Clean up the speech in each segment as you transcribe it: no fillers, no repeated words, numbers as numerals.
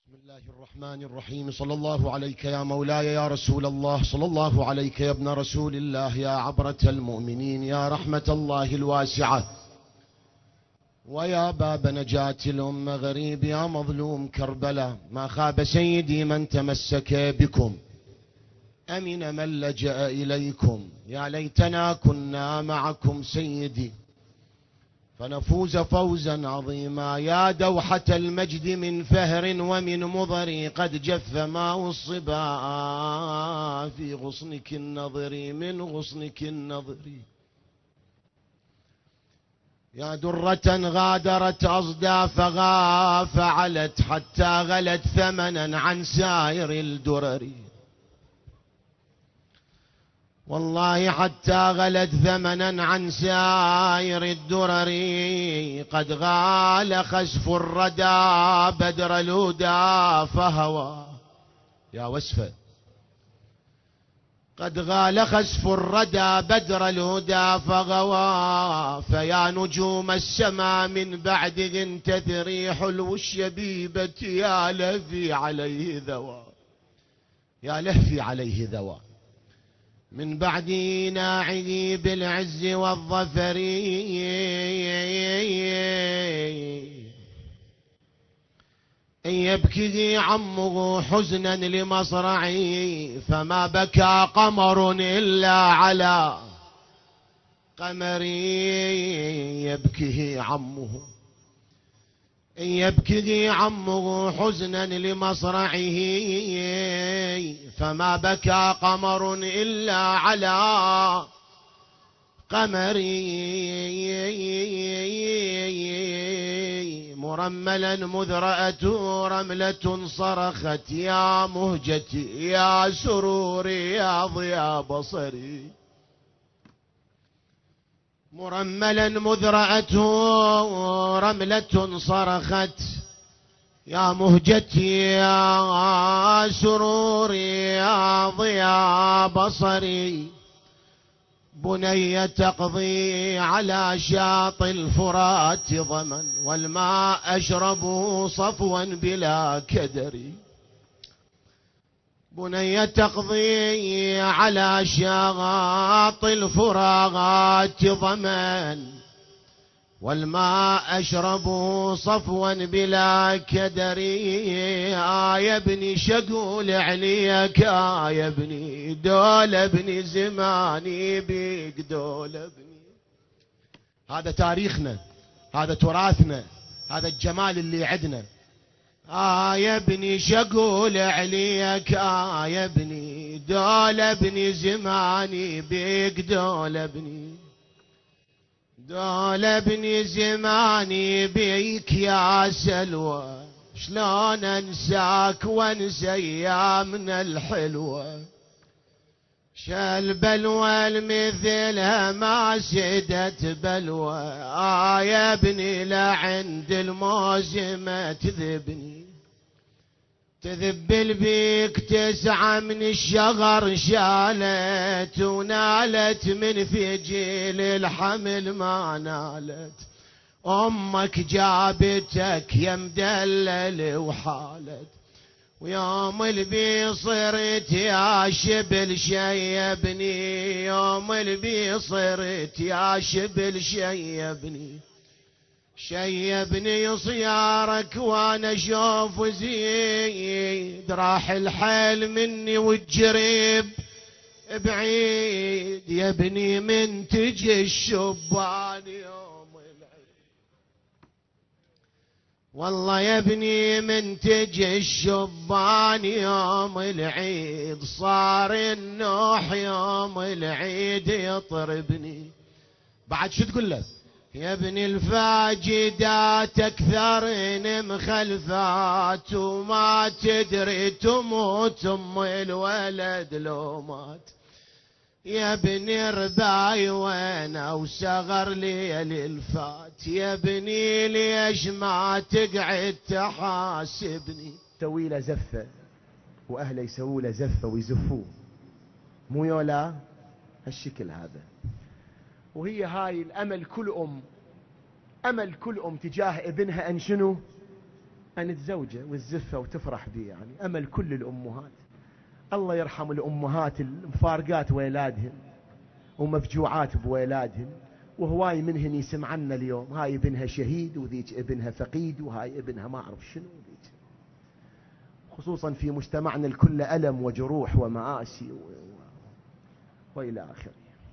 بسم الله الرحمن الرحيم. صلى الله عليك يا مولاي يا رسول الله، صلى الله عليك يا ابن رسول الله، يا عبرة المؤمنين، يا رحمة الله الواسعة، ويا باب نجاة الأمة، غريب يا مظلوم كربلاء. ما خاب سيدي من تمسك بكم، أمن من لجأ إليكم. يا ليتنا كنا معكم سيدي فنفوز فوزا عظيما. يا دوحة المجد من فهر ومن مضر، قد جف ماء الصبا في غصنك النظر، من غصنك النظر. يا درة غادرت أصدافها فعلت، حتى غلت ثمنا عن سائر الدرر. والله حتى غلت ثمنا عن سائر الدرر. قد غال خسف الردى بدر الهدى فهوى. يا وسفة. قد غال خسف الردى بدر الهدى فغوى. فيا نجوم السماء من بعده انتثري، حلو الشبيبة يا لهفي عليه ذوى، يا لهفي عليه ذوى. من بعد ناعي بالعز والظفر، إن يبكي عمه حزنا لمصرعي، فما بكى قمر إلا على قمر. يبكيه عمه، إن يبكي عمه حزنا لمصرعه، فما بكى قمر إلا على قمر. مرملا مذ رأته رملة صرخت، يا مهجتي يا سروري يا ضياء بصري. مرملا مذ رأته رملة صرخت، يا مهجتي يا سروري يا ضياء بصري. بني تقضي على شاط الفرات ظمن، والماء أشربه صفوا بلا كدر. بني تقضي على شاط الفراغات ظمن، والماء أشربه صفوا بلا كدر. يا ابني شقول عليك، يا ابني دول ابني زماني بيك دول ابني. هذا تاريخنا، هذا تراثنا، هذا الجمال اللي عدنا. يا ابني شقول عليك، يا ابني دول ابني زماني بيك دول ابني، دول ابني زماني بيك يا سلوى. شلون انساك وانسى ايامنا الحلوة، شال بلوى المثلها ما سدت بلوى. يا ابني لعند الموسم تذبني، تذبل بيك تسعى من الشغر شالت، ونالت من فجيل الحمل ما نالت. أمك جابتك يا مدلل وحالت، ويوم البي صرت يا شبل شيبني، يوم البي صرت يا شبل شيبني. شيبني صيارك وانا اشوف زيد، راح الحيل مني والجريب بعيد. يا ابني من تجي الشبان يوم العيد، والله يا ابني من تجي الشبان يوم العيد. صار النوح يوم العيد يطربني. بعد شو تقول له؟ يا ابن الفاجدات اكثرن مخلفات، وما تدري تموت ام الولد لو مات. يا ابن رباي وانا وصغر ليل الفات، يا ابني ليش ما تقعد تحاسبني. سوي له زفه واهله يسووا له زفه ويزفوه، مو يولا هالشكل هذا. وهي هاي الأمل كل أم، أمل كل أم تجاه ابنها أن شنو؟ أن تزوجه والزفة وتفرح به، يعني أمل كل الأمهات. الله يرحم الأمهات المفارقات ويلادهن ومفجوعات بويلادهن، وهواي منهن يسمعنا اليوم، هاي ابنها شهيد وذيك ابنها فقيد وهاي ابنها ما أعرف شنو ذيك، خصوصا في مجتمعنا الكل ألم وجروح ومآسي وإلى آخره.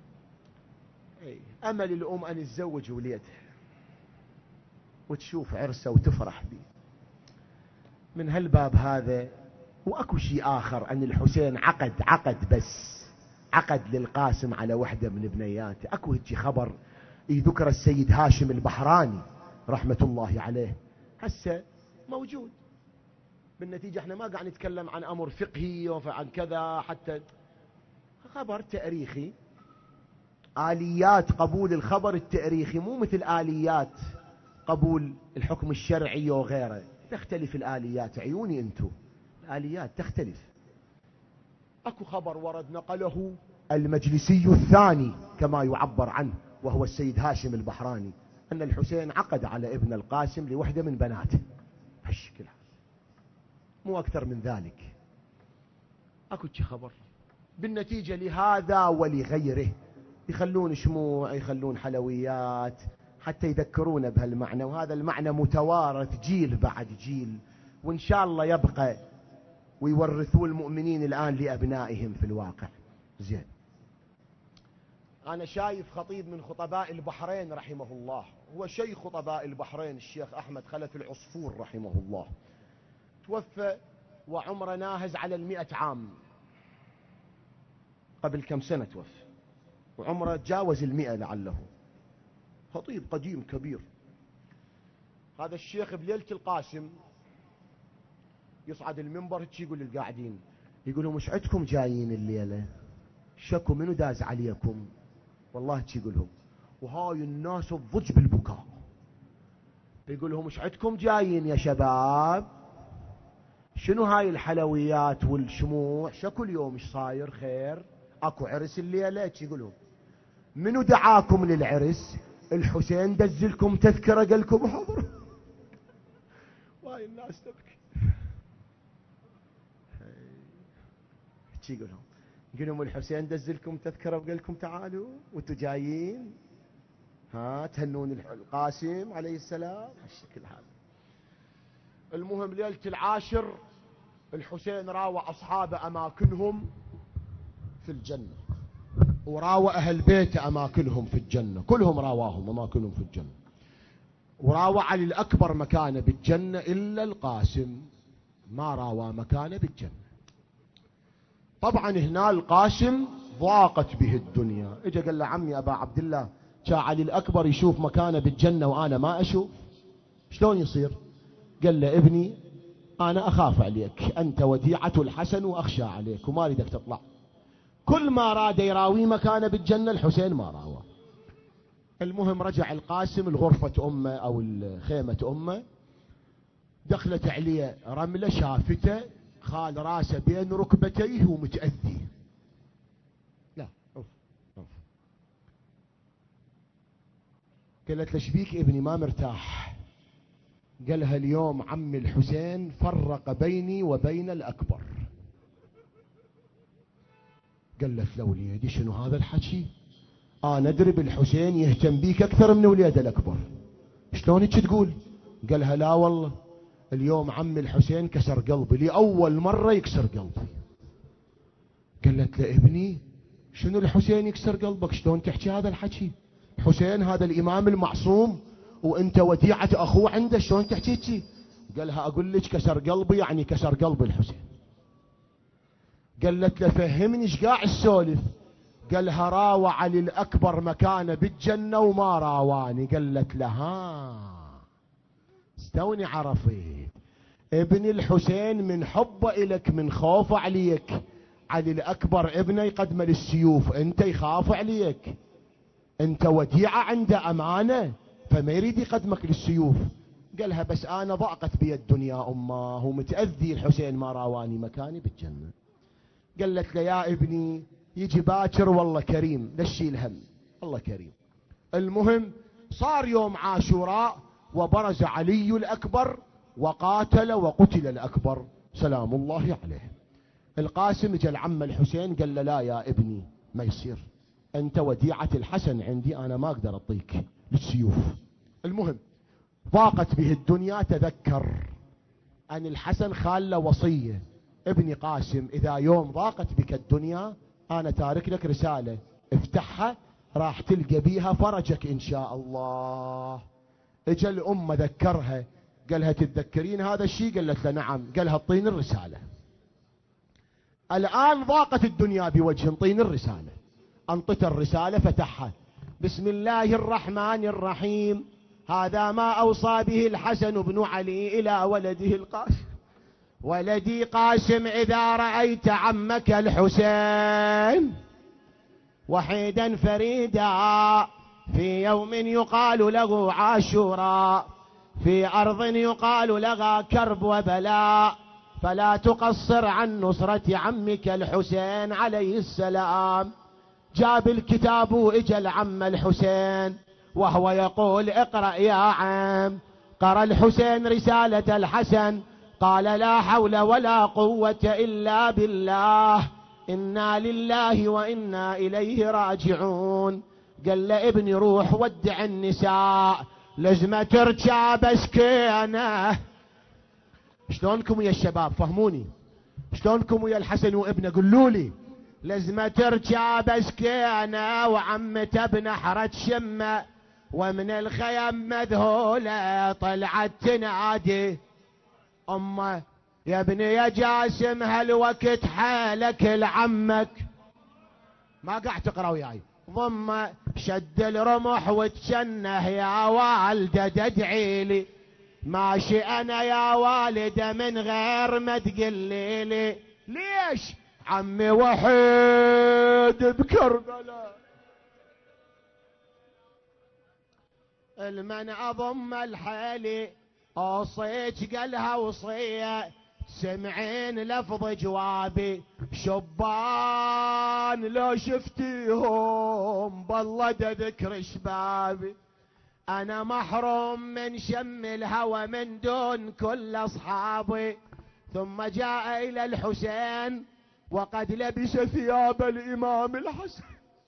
أمل الأم أن تزوج وليدها وتشوف عرسه وتفرح به. من هالباب هذا، وأكو شيء آخر، أن الحسين عقد بس عقد للقاسم على وحدة من بنياته. أكو هيك خبر يذكر السيد هاشم البحراني رحمة الله عليه، هسه موجود. بالنتيجة احنا ما قاعد نتكلم عن أمر فقهي وعن كذا، حتى خبر تاريخي. آليات قبول الخبر التاريخي مو مثل آليات قبول الحكم الشرعي وغيره، تختلف الآليات. عيوني انتو، الآليات تختلف. اكو خبر ورد نقله المجلسي الثاني كما يعبر عنه، وهو السيد هاشم البحراني، أن الحسين عقد على ابن القاسم لوحدة من بناته هالشكل، مو أكثر من ذلك. أكو خبر. بالنتيجة لهذا ولغيره يخلون شموع، يخلون حلويات، حتى يذكرونا بهالمعنى، وهذا المعنى متوارث جيل بعد جيل، وإن شاء الله يبقى ويورثوا المؤمنين الآن لأبنائهم في الواقع. زين، أنا شايف خطيب من خطباء البحرين رحمه الله، هو شيخ خطباء البحرين الشيخ أحمد خلف العصفور رحمه الله، توفى وعمره ناهز على 100 عام، قبل كم سنة توفى وعمره تجاوز 100 لعله، خطيب قديم كبير. هذا الشيخ بليلة القاسم يصعد المنبر يقول للقاعدين، يقول لهم ايش عندكم جايين الليلة؟ شكوا منو داز عليكم؟ والله يقول لهم، وهاي الناس تضج بالبكاء. يقول لهم ايش عندكم جايين يا شباب؟ شنو هاي الحلويات والشموع؟ شكوا اليوم ايش صاير؟ خير؟ اكو عرس الليلة؟ يقول لهم منو دعاكم للعرس؟ الحسين دزلكم تذكرة قال لكم حضروا. واي الناس تبكي. يقول لهم الحسين دزلكم تذكرة وقال لكم تعالوا وانتوا جايين تهنون القاسم عليه السلام هالشكل هذا. المهم ليلة العاشر الحسين راوى أصحابه أماكنهم في الجنة، وراوى أهل بيته أماكنهم في الجنة، كلهم راواهم أماكنهم في الجنة، وراوى علي الأكبر مكانه بالجنة إلا القاسم ما راوى مكانه بالجنة. طبعا هنا القاسم ضاقت به الدنيا، اجا قال له عمي أبا عبد الله، كان علي الأكبر يشوف مكانه بالجنة وأنا ما أشوف، شلون يصير؟ قال له ابني أنا أخاف عليك، أنت وديعة الحسن وأخشى عليك وما أريدك تطلع. كل ما راد يراوي مكانه بالجنة الحسين ما راوى. المهم رجع القاسم الغرفة أمه أو الخيمة أمه، دخلت عليه رملة شافته خال راسه بين ركبتيه ومتأذي. لا أوف. قالت له شبيك ابني ما مرتاح؟ قالها اليوم عمي الحسين فرق بيني وبين الأكبر. قالت له وليدي شنو هذا الحكي؟ أنا أدري بالحسين يهتم بيك أكثر من وليده الأكبر، شلون هيك تقول؟ قالها لا والله اليوم عمي الحسين كسر قلبي لأول مرة يكسر قلبي. قالت له ابني شنو الحسين يكسر قلبك؟ شلون تحكي هذا الحكي؟ الحسين هذا الإمام المعصوم وانت وديعة أخوه عنده، شلون تحكي هيك؟ قالها أقول لك كسر قلبي يعني كسر قلب الحسين. قالت له فهمني ايش قاعد السولف؟ قالها راوى علي الأكبر مكانه بالجنة وما راواني. قالت له استوني عرفت ابن الحسين من حبه إلك من خوف عليك، علي الأكبر ابنه يقدم للسيوف، انت يخاف عليك، انت وديعة عنده أمانة فما يريد يقدمك للسيوف. قالها بس أنا ضاقت بي الدنيا أمه ومتأذي الحسين ما راواني مكاني بالجنة. قالت له يا ابني يجي باكر والله كريم لا تشيل هم، الله كريم. المهم صار يوم عاشوراء وبرز علي الأكبر وقاتل وقتل الأكبر سلام الله عليه. القاسم جاء العم الحسين قال له لا يا ابني ما يصير، أنت وديعة الحسن عندي، أنا ما أقدر أعطيك للسيوف. المهم ضاقت به الدنيا، تذكر أن الحسن خال له وصية، ابني قاسم إذا يوم ضاقت بك الدنيا أنا تارك لك رسالة افتحها راح تلقى بيها فرجك إن شاء الله. اجى الأم ذكرها قالها تتذكرين هذا الشيء؟ قالت له نعم. قالها اعطيني الرسالة، الآن ضاقت الدنيا بوجه، اعطيني الرسالة. انطت الرسالة فتحها، بسم الله الرحمن الرحيم، هذا ما أوصى به الحسن بن علي إلى ولده القاسم، ولدي قاسم إذا رأيت عمك الحسين وحيدا فريدا في يوم يقال له عاشوراء في أرض يقال لها كرب وبلاء فلا تقصر عن نصرة عمك الحسين عليه السلام. جاب الكتاب واجى العم الحسين وهو يقول اقرأ يا عم. قرأ الحسين رسالة الحسن، قال لا حول ولا قوة إلا بالله، إنا لله وإنا إليه راجعون. قال له ابني روح ودع النساء، لازم تركب سكينة. شلونكم يا الشباب؟ فهموني، شلونكم ويا الحسن وابنه؟ قولوا لي. لازم تركب سكينة وعمته بنحرة شمة، ومن الخيم مذهولة طلعت تنادي أمه يا ابني يا جاسم هالوقت حالك لعمك. ما قاعد تقرأ وياي؟ ضم شد الرمح وتشنه يا والده تدعي لي، ماشي انا يا والده من غير ما تقلي لي. ليش؟ عمي وحيد بكربلاء، المن اضم الحالي اوصيك قالها وصيه، سمعين لفظ جوابي شبان لو شفتيهم بالله ذكر شبابي، انا محروم من شم الهوى من دون كل اصحابي. ثم جاء الى الحسين وقد لبس ثياب الامام الحسن.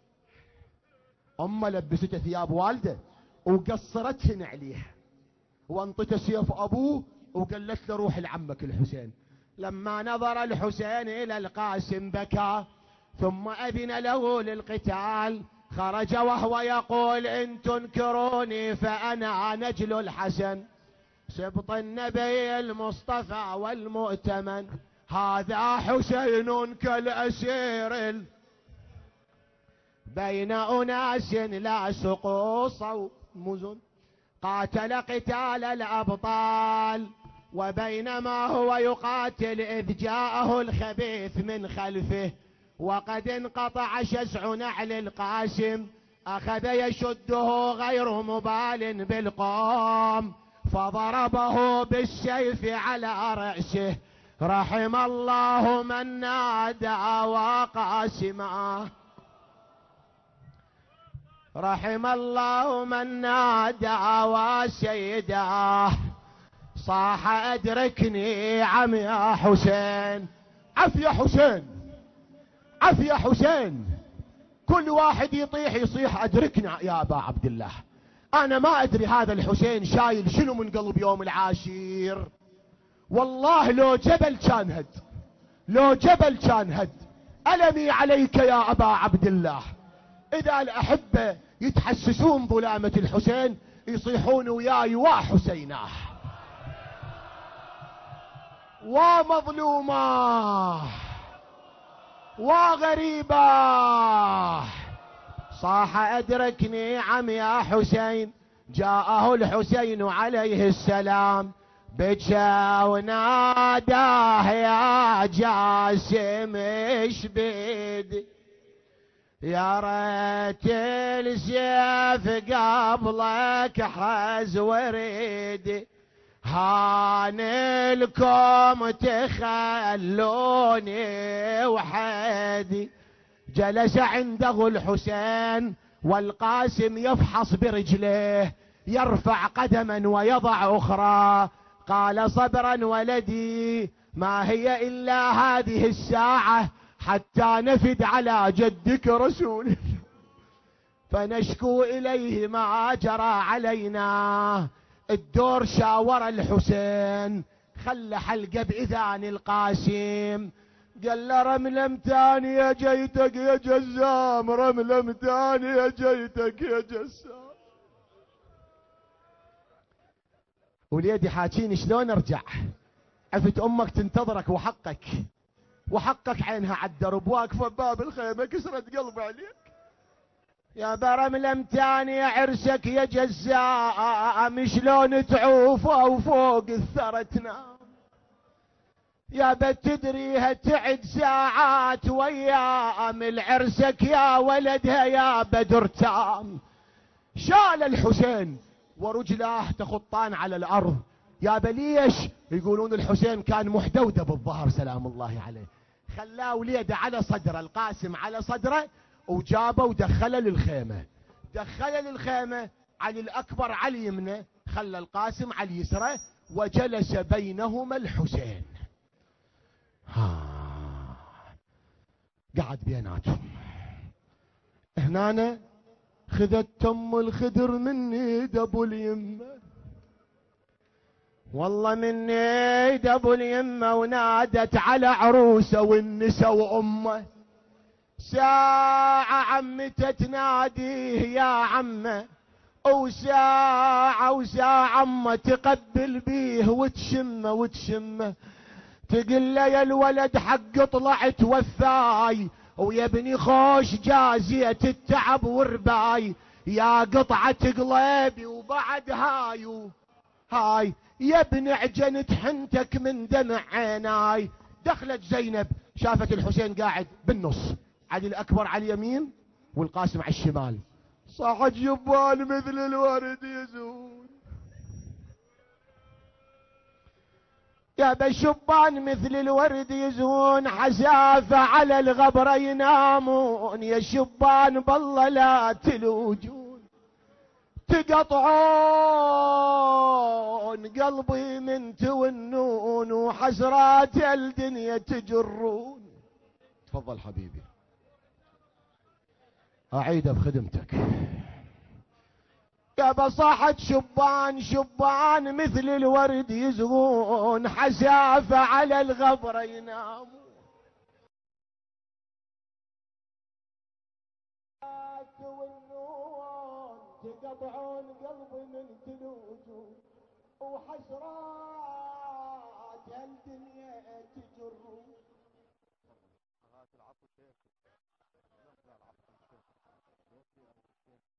امه لبسته ثياب والده وقصرتهن عليه، وانطت سيف ابوه وقالت له روح لعمك الحسين. لما نظر الحسين الى القاسم بكى، ثم اذن له للقتال، خرج وهو يقول ان تنكروني فانا نجل الحسن سبط النبي المصطفى والمؤتمن، هذا حسين كالاسير بين اناس لا سقوص مزن، قاتل قتال الأبطال وبينما هو يقاتل إذ جاءه الخبيث من خلفه، وقد انقطع شسع نعل القاسم، أخذ يشده غير مبال بالقوم، فضربه بالسيف على رأسه. رحم الله من نادى وقاسما، رحم الله من نادى وسيداه، صاح ادركني عم يا حسين. عف يا حسين، عف يا حسين. كل واحد يطيح يصيح ادركنا يا ابا عبد الله. انا ما ادري هذا الحسين شايل شنو من قلب يوم العاشير. والله لو جبل كان هد، لو جبل كان هد. ألمي عليك يا ابا عبد الله. اذا الاحبه يتحسسون ظلامة الحسين يصيحون وياي وحسيناه ومظلوماه وغريباه. صاح ادركني عم يا حسين. جاءه الحسين عليه السلام بكى وناداه يا جاسم ايش بيدي، يا ريت السيف قبلك حز وريدي، هان لكم تخلوني وحدي. جلس عنده الحسين والقاسم يفحص برجليه، يرفع قدما ويضع اخرى. قال صبرا ولدي، ما هي إلا هذه الساعة حتى نفد على جدك رسول فنشكو إليه ما جرى علينا. الدور شاور الحسين، خلى حلقه بإذان القاسم، قال له رملم تانية جيتك يا جزام، رملم تانية جيتك يا جزام. وليدي حاكين شلون ارجع، عفت امك تنتظرك وحقك، وحقك عينها على الدرب واقفه بباب الخيمه كسرت قلب عليك. يا برملم تاني عرسك يا جزام، شلون تعوف او فوق الثرى تنام. يا بتدريها تعد ساعات ويام العرسك يا ولدها يا بدر تام. شال الحسين ورجلاه تخطان على الارض. يا بليش يقولون الحسين كان محدودة بالظهر سلام الله عليه، خلاه وليده على صدره، القاسم على صدره، وجابه ودخله للخيمة. دخله للخيمة علي الأكبر على اليمنى، خلى القاسم على اليسرى، وجلس بينهما الحسين. قعد بيناتهم. هنا خذت تم الخدر من ايد ابو اليمه، والله من ايد ابو اليمه، ونادت على عروسه والنسا وامه. ساعة عمته تناديه يا عمه، وساعة عمه تقبل بيه وتشمه وتشمه، تقول له يا الولد حق طلعت وفاي، ويا ابني خوش جازية التعب ورباي، يا قطعة قلبي وبعد هاي يا ابن عجنت حنتك من دمع عيناي. دخلت زينب شافت الحسين قاعد بالنص، علي الأكبر على اليمين والقاسم على الشمال، صاحت جبان مثل الورد يزون. يا بشبان مثل الورد يزون، حسافة على الغبرة ينامون، يا شبان بالله لا تلوجون، تقطعون قلبي من تونون، وحسرات الدنيا تجرون. تفضل حبيبي أعيد بخدمتك. يا بصاحة شبان مثل الورد يزغون، حسافة على الغبرة ينامون، تقطعون قلبي من تلوجون، وحسرات الدنيا تجرون.